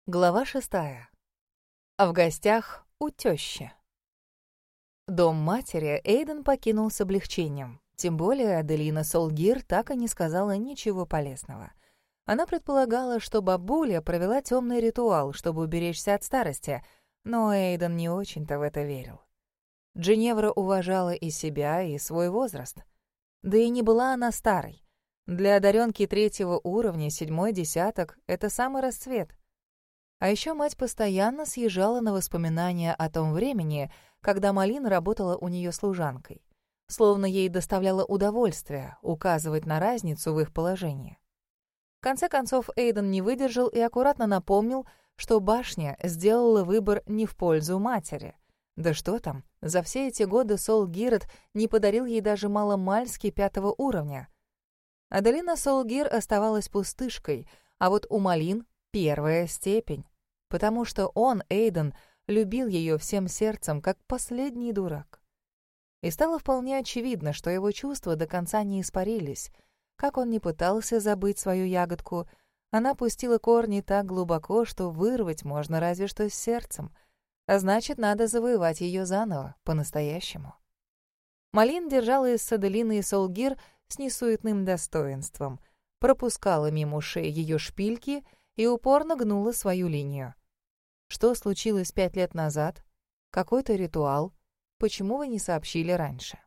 Глава 6. В гостях у тёщи. Дом матери Эйден покинул с облегчением. Тем более Аделина Солгир так и не сказала ничего полезного. Она предполагала, что бабуля провела тёмный ритуал, чтобы уберечься от старости, но Эйден не очень-то в это верил. Джиневра уважала и себя, и свой возраст. Да и не была она старой. Для одарёнки 3-го уровня 7-й десяток — это самый расцвет. А еще мать постоянно съезжала на воспоминания о том времени, когда Малин работала у нее служанкой. Словно ей доставляло удовольствие указывать на разницу в их положении. В конце концов, Эйден не выдержал и аккуратно напомнил, что башня сделала выбор не в пользу матери. Да что там, за все эти годы Солгирет не подарил ей даже маломальски 5-го уровня. Аделина Солгир оставалась пустышкой, а вот у Малин — 1-я степень, потому что он, Эйден, любил ее всем сердцем, как последний дурак. И стало вполне очевидно, что его чувства до конца не испарились. Как он ни пытался забыть свою ягодку, она пустила корни так глубоко, что вырвать можно разве что с сердцем, а значит, надо завоевать ее заново, по-настоящему. Малин держалась с Аделиной Солгир с несуетным достоинством, пропускала мимо ушей ее шпильки и упорно гнула свою линию. Что случилось 5 лет назад? Какой-то ритуал? Почему вы не сообщили раньше?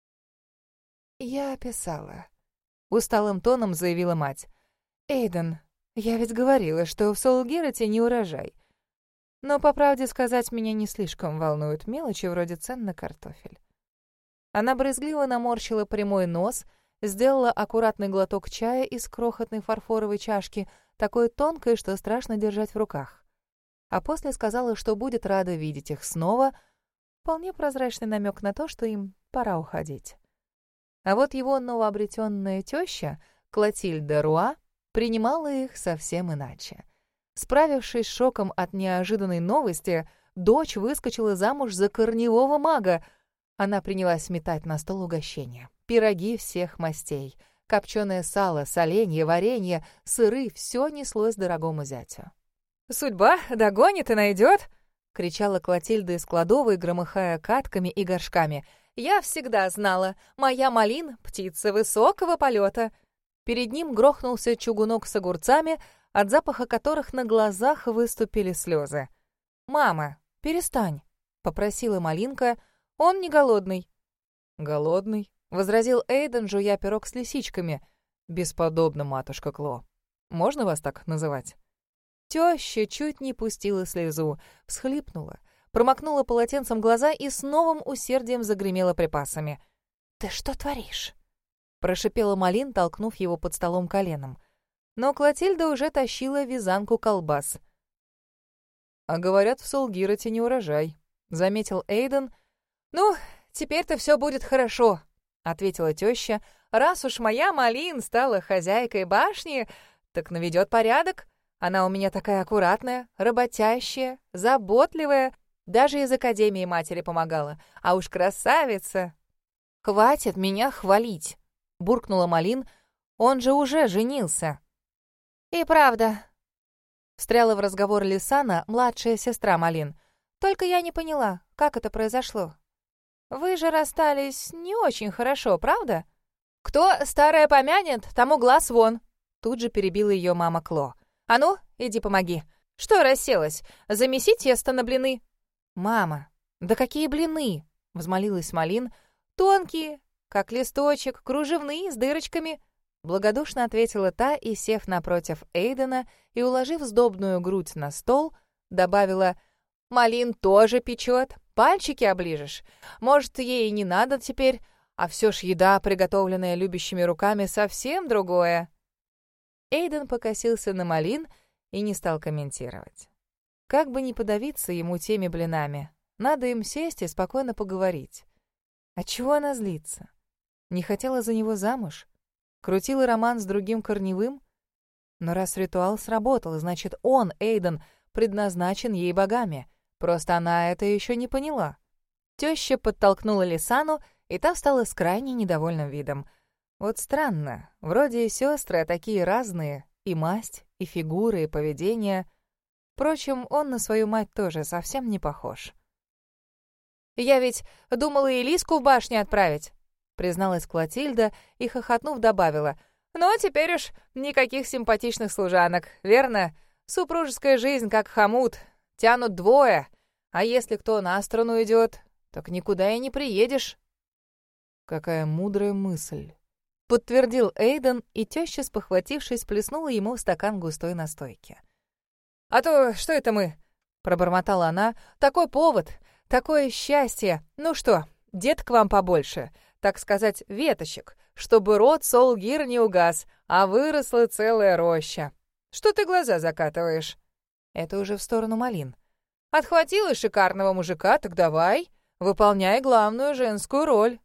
«Я писала», — усталым тоном заявила мать. «Эйден, я ведь говорила, что в Солгирете не урожай. Но, по правде сказать, меня не слишком волнуют мелочи вроде цен на картофель». Она брезгливо наморщила прямой нос, сделала аккуратный глоток чая из крохотной фарфоровой чашки, такой тонкой, что страшно держать в руках. А после сказала, что будет рада видеть их снова, вполне прозрачный намек на то, что им пора уходить. А вот его новообретенная теща, Клотильда Руа, принимала их совсем иначе. Справившись с шоком от неожиданной новости, дочь выскочила замуж за корневого мага. Она принялась метать на стол угощения. Пироги всех мастей, копченое сало, соленье, варенье, сыры — все неслось дорогому зятю. «Судьба догонит и найдет!» — кричала Клотильда из кладовой, громыхая катками и горшками. «Я всегда знала, моя Малин — птица высокого полета!» Перед ним грохнулся чугунок с огурцами, от запаха которых на глазах выступили слезы. «Мама, перестань!» — попросила Малинка. «Он не голодный». «Голодный?» — возразил Эйден, жуя пирог с лисичками. «Бесподобно, матушка Кло. Можно вас так называть?» Теща чуть не пустила слезу, всхлипнула, промокнула полотенцем глаза и с новым усердием загремела припасами. «Ты что творишь?» — прошипела Малин, толкнув его под столом коленом. Но Клотильда уже тащила вязанку колбас. «А говорят, в Солгирете не урожай», — заметил Эйден. «Ну, теперь-то все будет хорошо», — ответила теща. «Раз уж моя Малин стала хозяйкой башни, так наведет порядок. Она у меня такая аккуратная, работящая, заботливая. Даже из академии матери помогала. А уж красавица!» «Хватит меня хвалить!» — буркнула Малин. «Он же уже женился!» «И правда!» — встряла в разговор Лисана, младшая сестра Малин. «Только я не поняла, как это произошло. Вы же расстались не очень хорошо, правда?» «Кто старое помянет, тому глаз вон!» Тут же перебила ее мама Кло. «А ну, иди помоги. Что расселась? Замеси тесто на блины». «Мама, да какие блины?» — взмолилась Малин. «Тонкие, как листочек, кружевные, с дырочками». Благодушно ответила та и, сев напротив Эйдена и уложив сдобную грудь на стол, добавила: «Малин тоже печет, пальчики оближешь. Может, ей и не надо теперь, а все ж еда, приготовленная любящими руками, совсем другое». Эйден покосился на Малин и не стал комментировать. Как бы ни подавиться ему теми блинами, надо им сесть и спокойно поговорить. Отчего она злится? Не хотела за него замуж? Крутила роман с другим корневым? Но раз ритуал сработал, значит, он, Эйден, предназначен ей богами. Просто она это еще не поняла. Теща подтолкнула Лисану, и та встала с крайне недовольным видом. Вот странно, вроде и сестры, а такие разные, и масть, и фигуры, и поведение. Впрочем, он на свою мать тоже совсем не похож. «Я ведь думала и Лиску в башню отправить», — призналась Клотильда и, хохотнув, добавила. «Но теперь уж никаких симпатичных служанок, верно? Супружеская жизнь как хомут, тянут двое, а если кто на сторону идет, так никуда и не приедешь». «Какая мудрая мысль», — подтвердил Эйден, и теща, спохватившись, плеснула ему в стакан густой настойки. «А то что это мы?» — пробормотала она. «Такой повод, такое счастье. Ну что, дед к вам побольше, так сказать, веточек, чтобы род Солгир не угас, а выросла целая роща. Что ты глаза закатываешь?» Это уже в сторону Малин. «Отхватила шикарного мужика, так давай, выполняй главную женскую роль».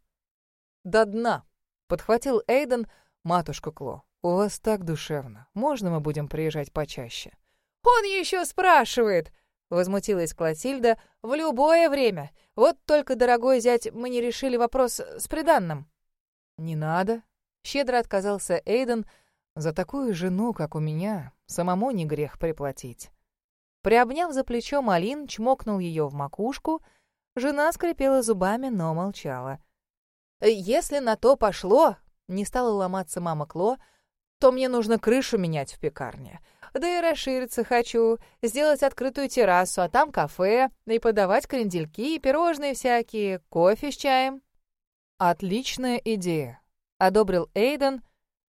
«До дна», — подхватил Эйден. «Матушка Кло, у вас так душевно. Можно мы будем приезжать почаще?» «Он еще спрашивает!» — возмутилась Клотильда. «В любое время. Вот только, дорогой зять, мы не решили вопрос с приданным». «Не надо», — щедро отказался Эйден. «За такую жену, как у меня, самому не грех приплатить». Приобняв за плечо Малин, чмокнул ее в макушку. Жена скрипела зубами, но молчала. «Если на то пошло», — не стала ломаться мама Кло, «то мне нужно крышу менять в пекарне. Да и расшириться хочу, сделать открытую террасу, а там кафе, и подавать крендельки, пирожные всякие, кофе с чаем». «Отличная идея», — одобрил Эйден.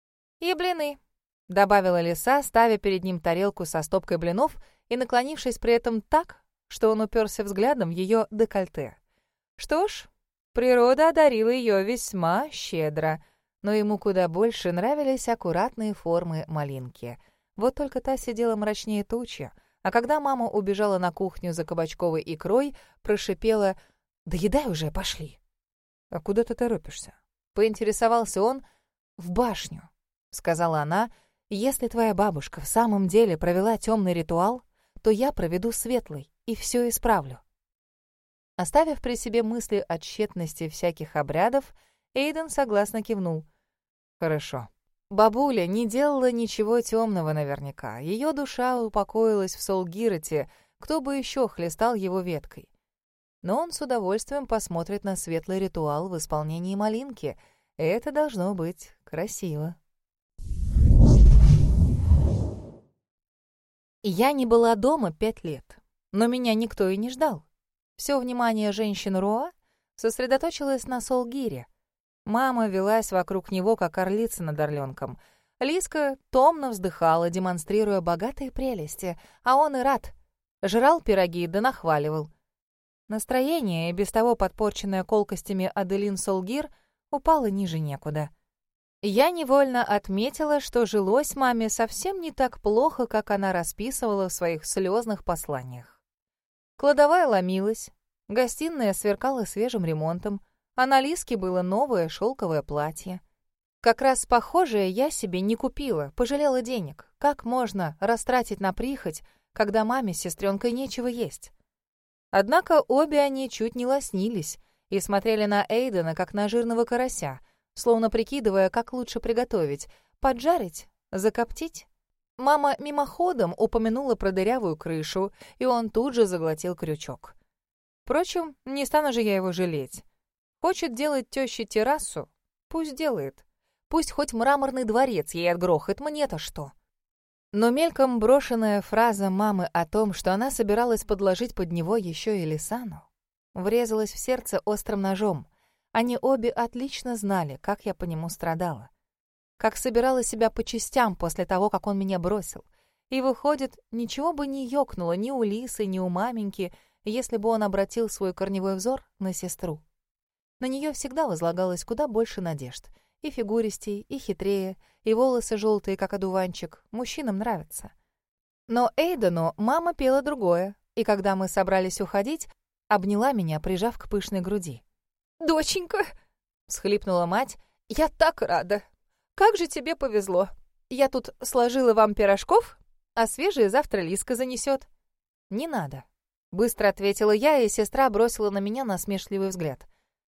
«И блины», — добавила Лиса, ставя перед ним тарелку со стопкой блинов и наклонившись при этом так, что он уперся взглядом в ее декольте. Что ж, природа одарила ее весьма щедро, но ему куда больше нравились аккуратные формы малинки. Вот только та сидела мрачнее тучи, а когда мама убежала на кухню за кабачковой икрой, прошипела: «Доедай уже, пошли». «А куда ты торопишься?» — поинтересовался он. «В башню», — сказала она. «Если твоя бабушка в самом деле провела темный ритуал, то я проведу светлый и все исправлю». Оставив при себе мысли о тщетности всяких обрядов, Эйден согласно кивнул. «Хорошо». Бабуля не делала ничего темного наверняка. Ее душа упокоилась в Солгироте, кто бы еще хлестал его веткой. Но он с удовольствием посмотрит на светлый ритуал в исполнении Малинки. Это должно быть красиво. Я не была дома 5 лет, но меня никто и не ждал. Все внимание женщин Руа сосредоточилось на Солгире. Мама велась вокруг него, как орлица над орленком. Лиска томно вздыхала, демонстрируя богатые прелести, а он и рад. Жрал пироги да нахваливал. Настроение, и без того подпорченное колкостями Аделин Солгир, упало ниже некуда. Я невольно отметила, что жилось маме совсем не так плохо, как она расписывала в своих слезных посланиях. Кладовая ломилась, гостиная сверкала свежим ремонтом, а на Лиске было новое шелковое платье. Как раз похожее я себе не купила, пожалела денег. Как можно растратить на прихоть, когда маме с сестренкой нечего есть? Однако обе они чуть не лоснились и смотрели на Эйдена, как на жирного карася, словно прикидывая, как лучше приготовить — поджарить, закоптить. Мама мимоходом упомянула про дырявую крышу, и он тут же заглотил крючок. Впрочем, не стану же я его жалеть. Хочет делать тёще террасу? Пусть делает. Пусть хоть мраморный дворец ей отгрохает, мне-то что? Но мельком брошенная фраза мамы о том, что она собиралась подложить под него еще и Лисану, врезалась в сердце острым ножом. Они обе отлично знали, как я по нему страдала. Как собирала себя по частям после того, как он меня бросил. И выходит, ничего бы не ёкнуло ни у Лисы, ни у маменьки, если бы он обратил свой корневой взор на сестру. На нее всегда возлагалось куда больше надежд. И фигуристей, и хитрее, и волосы желтые, как одуванчик. Мужчинам нравится. Но Эйдену мама пела другое, и когда мы собрались уходить, обняла меня, прижав к пышной груди. «Доченька!» — всхлипнула мать. «Я так рада! Как же тебе повезло! Я тут сложила вам пирожков, а свежие завтра Лиска занесет». «Не надо», — быстро ответила я, и сестра бросила на меня насмешливый взгляд.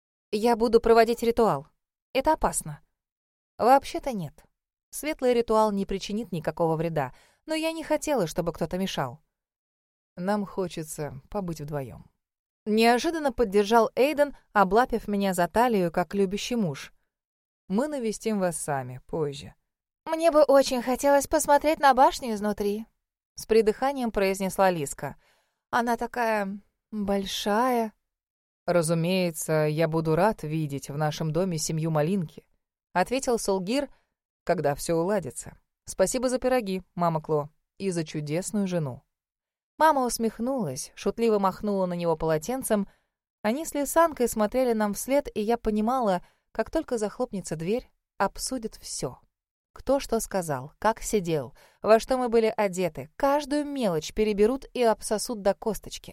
«Я буду проводить ритуал. Это опасно». «Вообще-то нет. Светлый ритуал не причинит никакого вреда, но я не хотела, чтобы кто-то мешал». Нам хочется побыть вдвоем. Неожиданно поддержал Эйден, облапив меня за талию, как любящий муж. Мы навестим вас сами, позже. «Мне бы очень хотелось посмотреть на башню изнутри», — с придыханием произнесла Лиска. «Она такая большая». «Разумеется, я буду рад видеть в нашем доме семью Малинки», — ответил Солгир, когда все уладится. «Спасибо за пироги, мама Кло, и за чудесную жену». Мама усмехнулась, шутливо махнула на него полотенцем. Они с Лисанкой смотрели нам вслед, и я понимала, как только захлопнется дверь, обсудят все. Кто что сказал, как сидел, во что мы были одеты, каждую мелочь переберут и обсосут до косточки.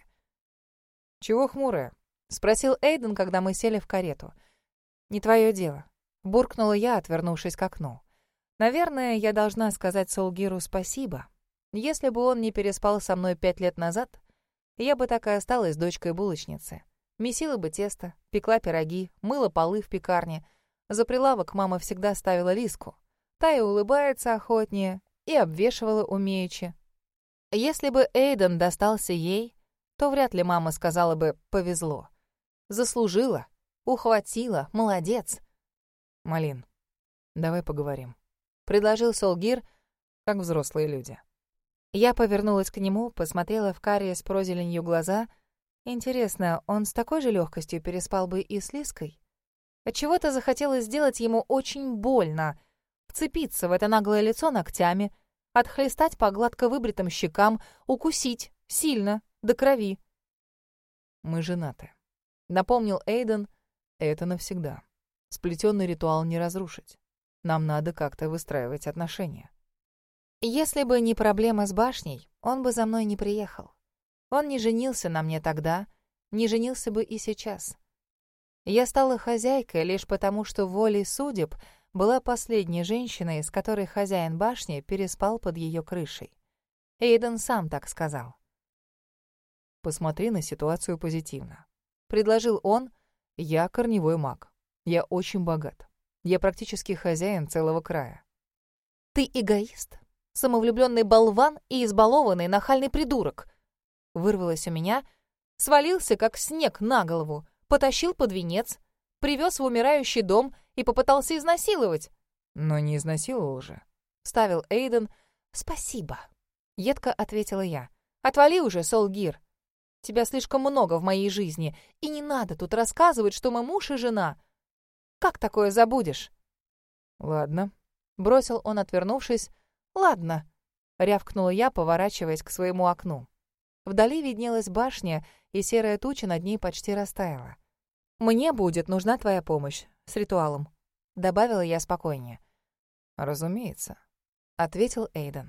«Чего хмурая?» — спросил Эйден, когда мы сели в карету. «Не твое дело», — буркнула я, отвернувшись к окну. «Наверное, я должна сказать Солгиру спасибо. Если бы он не переспал со мной 5 лет назад, я бы так и осталась дочкой булочницы. Месила бы тесто, пекла пироги, мыла полы в пекарне. За прилавок мама всегда ставила Лиску. Та и улыбается охотнее, и обвешивала умеючи. Если бы Эйден достался ей, то вряд ли мама сказала бы «повезло». Заслужила, ухватила, молодец. «Малин, давай поговорим», — предложил Солгир, как взрослые люди. Я повернулась к нему, посмотрела в карие с прозеленью глаза. Интересно, он с такой же легкостью переспал бы и с Лиской? Отчего-то захотелось сделать ему очень больно, вцепиться в это наглое лицо ногтями, отхлестать по гладко выбритым щекам, укусить, сильно, до крови. «Мы женаты», — напомнил Эйден. «Это навсегда. Сплетенный ритуал не разрушить. Нам надо как-то выстраивать отношения». Если бы не проблема с башней, он бы за мной не приехал. Он не женился на мне тогда, не женился бы и сейчас. Я стала хозяйкой лишь потому, что волей судеб была последней женщиной, с которой хозяин башни переспал под ее крышей. Эйден сам так сказал. «Посмотри на ситуацию позитивно», — предложил он. «Я корневой маг. Я очень богат. Я практически хозяин целого края». «Ты эгоист, самовлюбленный болван и избалованный нахальный придурок», — вырвалось у меня, свалился, как снег, на голову, потащил под венец, привез в умирающий дом и попытался изнасиловать. «Но не изнасиловал же», — вставил Эйден. «Спасибо», — едко ответила я. «Отвали уже, Солгир. Тебя слишком много в моей жизни, и не надо тут рассказывать, что мы муж и жена. Как такое забудешь?» «Ладно», — бросил он, отвернувшись. «Ладно», — рявкнула я, поворачиваясь к своему окну. Вдали виднелась башня, и серая туча над ней почти растаяла. «Мне будет нужна твоя помощь с ритуалом», — добавила я спокойнее. «Разумеется», — ответил Эйден.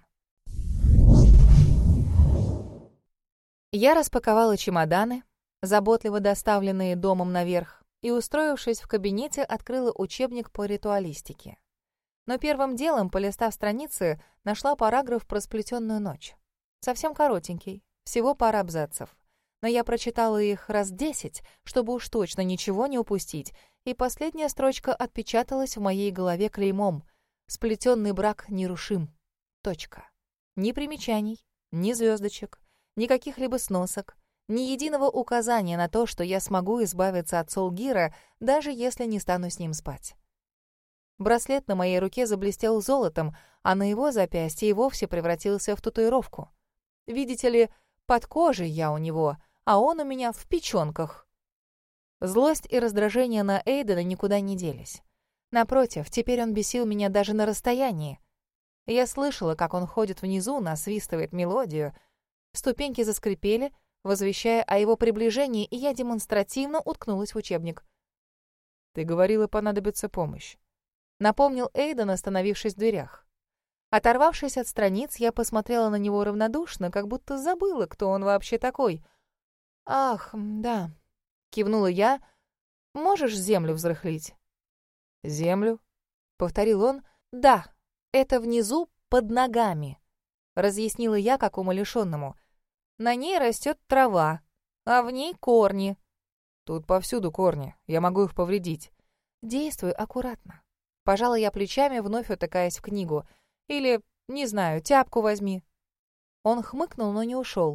Я распаковала чемоданы, заботливо доставленные домом наверх, и, устроившись в кабинете, открыла учебник по ритуалистике. Но первым делом, полистав страницы, нашла параграф про сплетенную ночь. Совсем коротенький, всего пара абзацев. Но я прочитала их раз 10, чтобы уж точно ничего не упустить, и последняя строчка отпечаталась в моей голове клеймом. «Сплетенный брак нерушим. Точка. Ни примечаний, ни звездочек, ни каких-либо сносок, ни единого указания на то, что я смогу избавиться от Солгира, даже если не стану с ним спать». Браслет на моей руке заблестел золотом, а на его запястье и вовсе превратился в татуировку. Видите ли, под кожей я у него, а он у меня в печёнках. Злость и раздражение на Эйдена никуда не делись. Напротив, теперь он бесил меня даже на расстоянии. Я слышала, как он ходит внизу, насвистывает мелодию. Ступеньки заскрипели, возвещая о его приближении, и я демонстративно уткнулась в учебник. «Ты говорила, понадобится помощь», — напомнил Эйден, остановившись в дверях. Оторвавшись от страниц, я посмотрела на него равнодушно, как будто забыла, кто он вообще такой. «Ах, да», — кивнула я, — «можешь землю взрыхлить?» «Землю?» — повторил он. «Да, это внизу под ногами», — разъяснила я, как умалишенному. «На ней растет трава, а в ней корни». «Тут повсюду корни, я могу их повредить». «Действуй аккуратно». Пожала я плечами, вновь утыкаясь в книгу. «Или, не знаю, тяпку возьми». Он хмыкнул, но не ушел.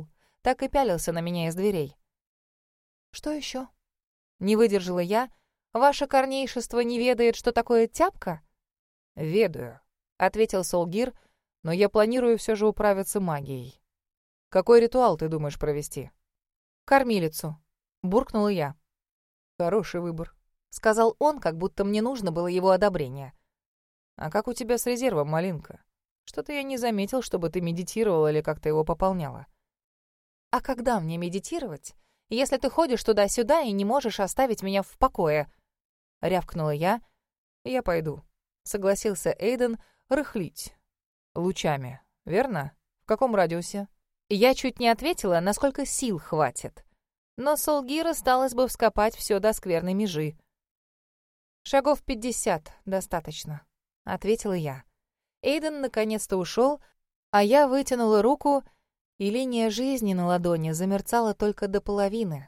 так и пялился на меня из дверей. «Что еще?» Не выдержала я. «Ваше корнейшество не ведает, что такое тяпка?» «Ведаю», — ответил Солгир, «но я планирую все же управиться магией. Какой ритуал ты думаешь провести?» «Кормилицу», — буркнула я. «Хороший выбор», — сказал он, как будто мне нужно было его одобрение. «А как у тебя с резервом, Малинка? Что-то я не заметил, чтобы ты медитировала или как-то его пополняла». «А когда мне медитировать, если ты ходишь туда-сюда и не можешь оставить меня в покое?» — рявкнула я. «Я пойду», — согласился Эйден, рыхлить. «Лучами, верно? В каком радиусе?» Я чуть не ответила, насколько сил хватит. Но Солгир осталось бы вскопать все до скверной межи. «Шагов 50 достаточно», — ответила я. Эйден наконец-то ушел, а я вытянула руку, и линия жизни на ладони замерцала только до половины.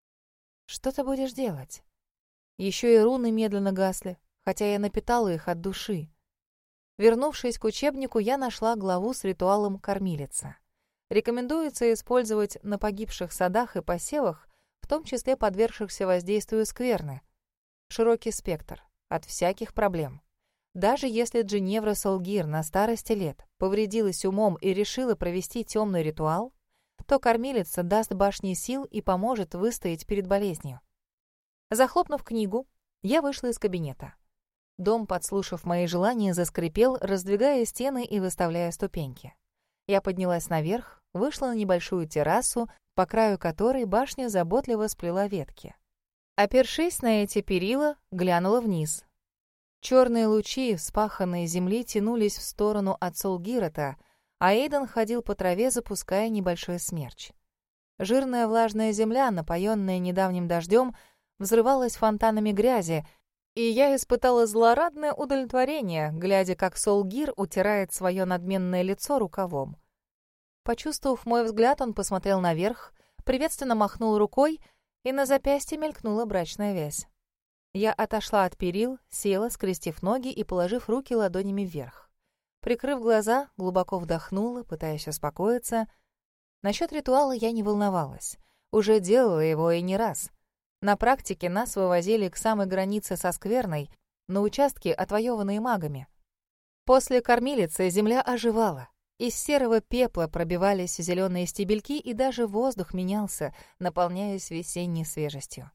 «Что ты будешь делать?» Еще и руны медленно гасли, хотя я напитала их от души. Вернувшись к учебнику, я нашла главу с ритуалом кормилицы. Рекомендуется использовать на погибших садах и посевах, в том числе подвергшихся воздействию скверны. Широкий спектр, от всяких проблем. Даже если Джиневра Солгир на старости лет повредилась умом и решила провести темный ритуал, то кормилица даст башне сил и поможет выстоять перед болезнью. Захлопнув книгу, я вышла из кабинета. Дом, подслушав мои желания, заскрипел, раздвигая стены и выставляя ступеньки. Я поднялась наверх, вышла на небольшую террасу, по краю которой башня заботливо сплела ветки. Опершись на эти перила, глянула вниз. Черные лучи вспаханной земли тянулись в сторону от Солгирота, а Эйден ходил по траве, запуская небольшой смерч. Жирная влажная земля, напоенная недавним дождем, взрывалась фонтанами грязи, и я испытала злорадное удовлетворение, глядя, как Солгир утирает свое надменное лицо рукавом. Почувствовав мой взгляд, он посмотрел наверх, приветственно махнул рукой, и на запястье мелькнула брачная вязь. Я отошла от перил, села, скрестив ноги и положив руки ладонями вверх. Прикрыв глаза, глубоко вдохнула, пытаясь успокоиться. Насчет ритуала я не волновалась. Уже делала его и не раз. На практике нас вывозили к самой границе со скверной, на участки, отвоеванные магами. После кормилицы земля оживала. Из серого пепла пробивались зеленые стебельки, и даже воздух менялся, наполняясь весенней свежестью.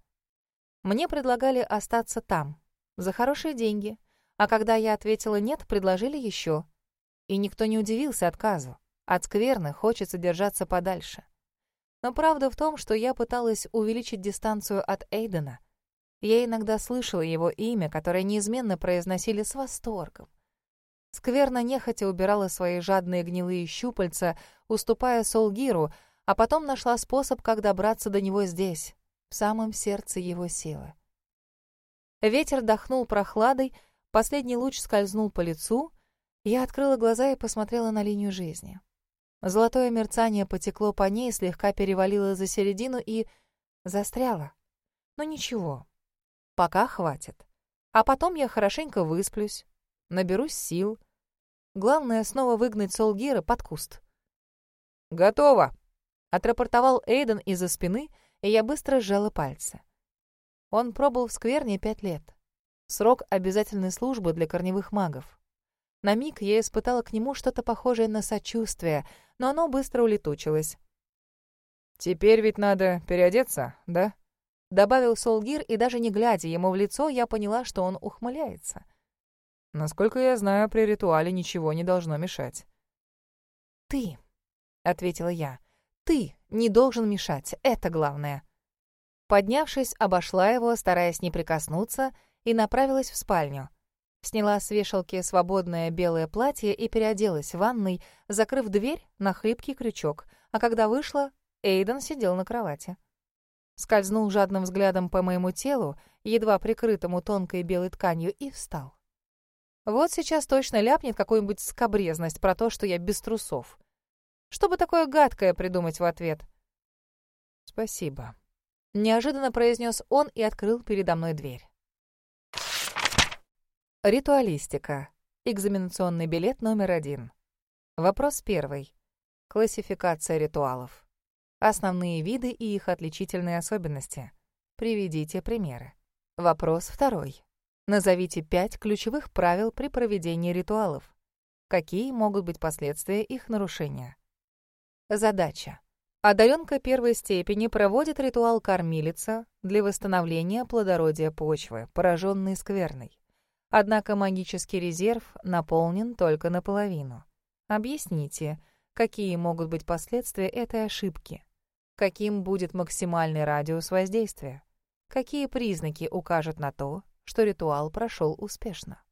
Мне предлагали остаться там, за хорошие деньги, а когда я ответила «нет», предложили еще. И никто не удивился отказу. От скверны хочется держаться подальше. Но правда в том, что я пыталась увеличить дистанцию от Эйдена. Я иногда слышала его имя, которое неизменно произносили с восторгом. Скверна нехотя убирала свои жадные гнилые щупальца, уступая Солгиру, а потом нашла способ, как добраться до него здесь, в самом сердце его силы. Ветер дохнул прохладой, последний луч скользнул по лицу. Я открыла глаза и посмотрела на линию жизни. Золотое мерцание потекло по ней, слегка перевалило за середину и застряло. Но ничего, пока хватит. А потом я хорошенько высплюсь, наберусь сил. Главное снова выгнать Солгира под куст. «Готово!» — отрапортовал Эйден из-за спины, и я быстро сжала пальцы. Он пробыл в скверне 5 лет. Срок обязательной службы для корневых магов. На миг я испытала к нему что-то похожее на сочувствие, но оно быстро улетучилось. «Теперь ведь надо переодеться, да?» — добавил Солгир, и даже не глядя ему в лицо, я поняла, что он ухмыляется. «Насколько я знаю, при ритуале ничего не должно мешать». «Ты», — ответила я, — «ты не должен мешать, это главное». Поднявшись, обошла его, стараясь не прикоснуться, и направилась в спальню. Сняла с вешалки свободное белое платье и переоделась в ванной, закрыв дверь на хлипкий крючок, а когда вышла, Эйден сидел на кровати. Скользнул жадным взглядом по моему телу, едва прикрытому тонкой белой тканью, и встал. Вот сейчас точно ляпнет какую-нибудь скабрезность про то, что я без трусов. Что бы такое гадкое придумать в ответ? «Спасибо», — неожиданно произнес он и открыл передо мной дверь. Ритуалистика. Экзаменационный билет номер 1. Вопрос 1. Классификация ритуалов. Основные виды и их отличительные особенности. Приведите примеры. Вопрос второй. Назовите 5 ключевых правил при проведении ритуалов. Какие могут быть последствия их нарушения? Задача. Одаренка первой степени проводит ритуал кормилица для восстановления плодородия почвы, пораженной скверной. Однако магический резерв наполнен только наполовину. Объясните, какие могут быть последствия этой ошибки? Каким будет максимальный радиус воздействия? Какие признаки укажут на то, что ритуал прошел успешно?